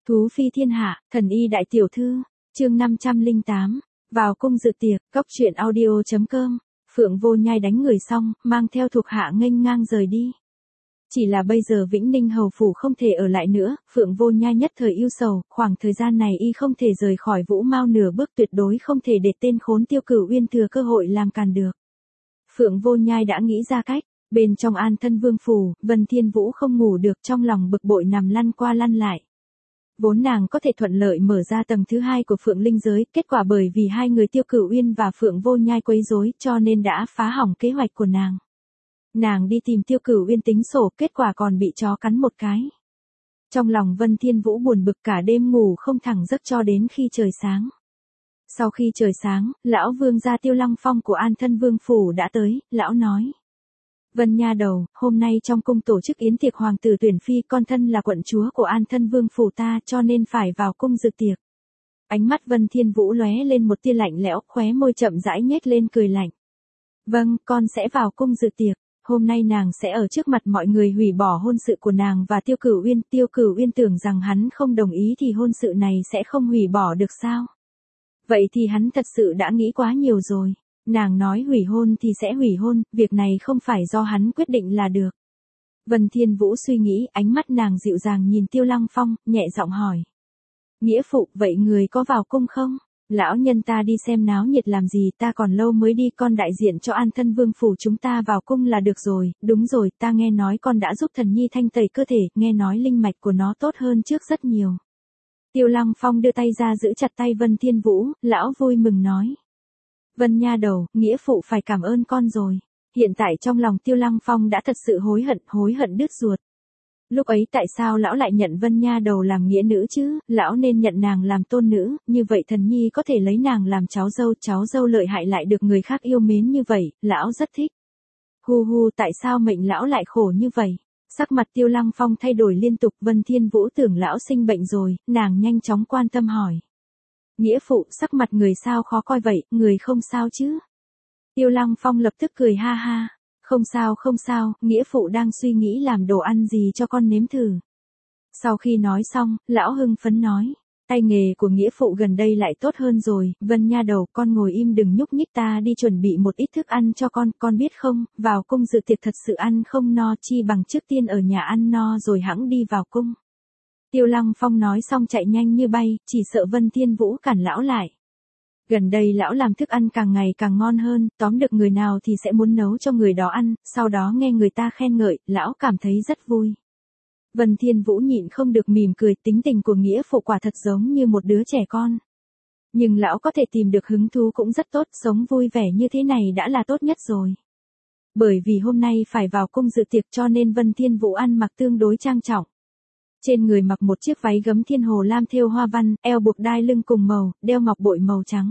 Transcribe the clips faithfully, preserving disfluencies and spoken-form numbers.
Thú phi thiên hạ, thần y đại tiểu thư, chương năm trăm lẻ tám, vào cung dự tiệc, cóc truyện audio chấm com, Phượng Vô Nhai đánh người xong, mang theo thuộc hạ nghênh ngang rời đi. Chỉ là bây giờ Vĩnh Ninh hầu phủ không thể ở lại nữa, Phượng Vô Nhai nhất thời ưu sầu, khoảng thời gian này y không thể rời khỏi Vũ Mao nửa bước, tuyệt đối không thể để tên khốn Tiêu Cửu Uyên thừa cơ hội làm càn được. Phượng Vô Nhai đã nghĩ ra cách, bên trong An Thân Vương phủ, Vân Thiên Vũ không ngủ được, trong lòng bực bội nằm lăn qua lăn lại. Vốn nàng có thể thuận lợi mở ra tầng thứ hai của Phượng Linh giới, kết quả bởi vì hai người Tiêu Cửu Uyên và Phượng Vô Nhai quấy rối, cho nên đã phá hỏng kế hoạch của nàng. Nàng đi tìm Tiêu Cửu Uyên tính sổ, kết quả còn bị chó cắn một cái. Trong lòng Vân Thiên Vũ buồn bực, cả đêm ngủ không thẳng giấc cho đến khi trời sáng. Sau khi trời sáng, lão vương gia Tiêu Lăng Phong của An Thân Vương phủ đã tới, lão nói: Vân nha đầu, hôm nay trong cung tổ chức yến tiệc hoàng tử tuyển phi, con thân là quận chúa của An Thân Vương phủ ta, cho nên phải vào cung dự tiệc. Ánh mắt Vân Thiên Vũ lóe lên một tia lạnh lẽo, khóe môi chậm rãi nhếch lên cười lạnh. Vâng, con sẽ vào cung dự tiệc. Hôm nay nàng sẽ ở trước mặt mọi người hủy bỏ hôn sự của nàng và Tiêu Cửu Uyên. Tiêu Cửu Uyên tưởng rằng hắn không đồng ý thì hôn sự này sẽ không hủy bỏ được sao? Vậy thì hắn thật sự đã nghĩ quá nhiều rồi. Nàng nói hủy hôn thì sẽ hủy hôn, việc này không phải do hắn quyết định là được. Vân Thiên Vũ suy nghĩ, ánh mắt nàng dịu dàng nhìn Tiêu Lăng Phong, nhẹ giọng hỏi: Nghĩa phụ, vậy người có vào cung không? Lão nhân ta đi xem náo nhiệt làm gì, ta còn lâu mới đi, con đại diện cho An Thân Vương phủ chúng ta vào cung là được rồi. Đúng rồi, ta nghe nói con đã giúp thần nhi thanh tẩy cơ thể, nghe nói linh mạch của nó tốt hơn trước rất nhiều. Tiêu Lăng Phong đưa tay ra giữ chặt tay Vân Thiên Vũ, lão vui mừng nói: Vân nha đầu, nghĩa phụ phải cảm ơn con rồi. Hiện tại trong lòng Tiêu Lăng Phong đã thật sự hối hận, hối hận đứt ruột. Lúc ấy tại sao lão lại nhận Vân nha đầu làm nghĩa nữ chứ, lão nên nhận nàng làm tôn nữ, như vậy thần nhi có thể lấy nàng làm cháu dâu, cháu dâu lợi hại lại được người khác yêu mến như vậy, lão rất thích. Hu hu, tại sao mệnh lão lại khổ như vậy? Sắc mặt Tiêu Lăng Phong thay đổi liên tục. Vân Thiên Vũ tưởng lão sinh bệnh rồi, nàng nhanh chóng quan tâm hỏi: Nghĩa phụ, sắc mặt người sao khó coi vậy, người không sao chứ? Tiêu Lăng Phong lập tức cười ha ha: Không sao không sao, nghĩa phụ đang suy nghĩ làm đồ ăn gì cho con nếm thử. Sau khi nói xong, lão hưng phấn nói: Tay nghề của nghĩa phụ gần đây lại tốt hơn rồi. Vân nha đầu, con ngồi im đừng nhúc nhích, ta đi chuẩn bị một ít thức ăn cho con, con biết không, vào cung dự tiệc thật sự ăn không no, chi bằng trước tiên ở nhà ăn no rồi hẵng đi vào cung. Tiêu Lăng Phong nói xong chạy nhanh như bay, chỉ sợ Vân Thiên Vũ cản lão lại. Gần đây lão làm thức ăn càng ngày càng ngon hơn, tóm được người nào thì sẽ muốn nấu cho người đó ăn, sau đó nghe người ta khen ngợi, lão cảm thấy rất vui. Vân Thiên Vũ nhịn không được mỉm cười, tính tình của nghĩa phụ quả thật giống như một đứa trẻ con. Nhưng lão có thể tìm được hứng thú cũng rất tốt, sống vui vẻ như thế này đã là tốt nhất rồi. Bởi vì hôm nay phải vào cung dự tiệc cho nên Vân Thiên Vũ ăn mặc tương đối trang trọng. Trên người mặc một chiếc váy gấm thiên hồ lam thêu hoa văn, eo buộc đai lưng cùng màu, đeo ngọc bội màu trắng.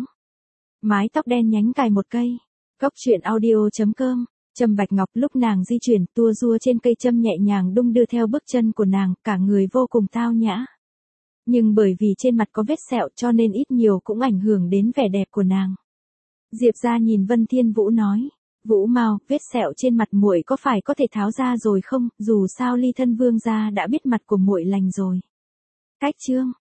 Mái tóc đen nhánh cài một cây. Cóc truyện audio chấm com. Châm bạch ngọc, lúc nàng di chuyển, tua rua trên cây châm nhẹ nhàng đung đưa theo bước chân của nàng, cả người vô cùng tao nhã. Nhưng bởi vì trên mặt có vết sẹo cho nên ít nhiều cũng ảnh hưởng đến vẻ đẹp của nàng. Diệp Gia nhìn Vân Thiên Vũ nói: Vũ Mao, vết sẹo trên mặt muội có phải có thể tháo ra rồi không, dù sao Ly Thân Vương gia đã biết mặt của muội lành rồi. Cách chương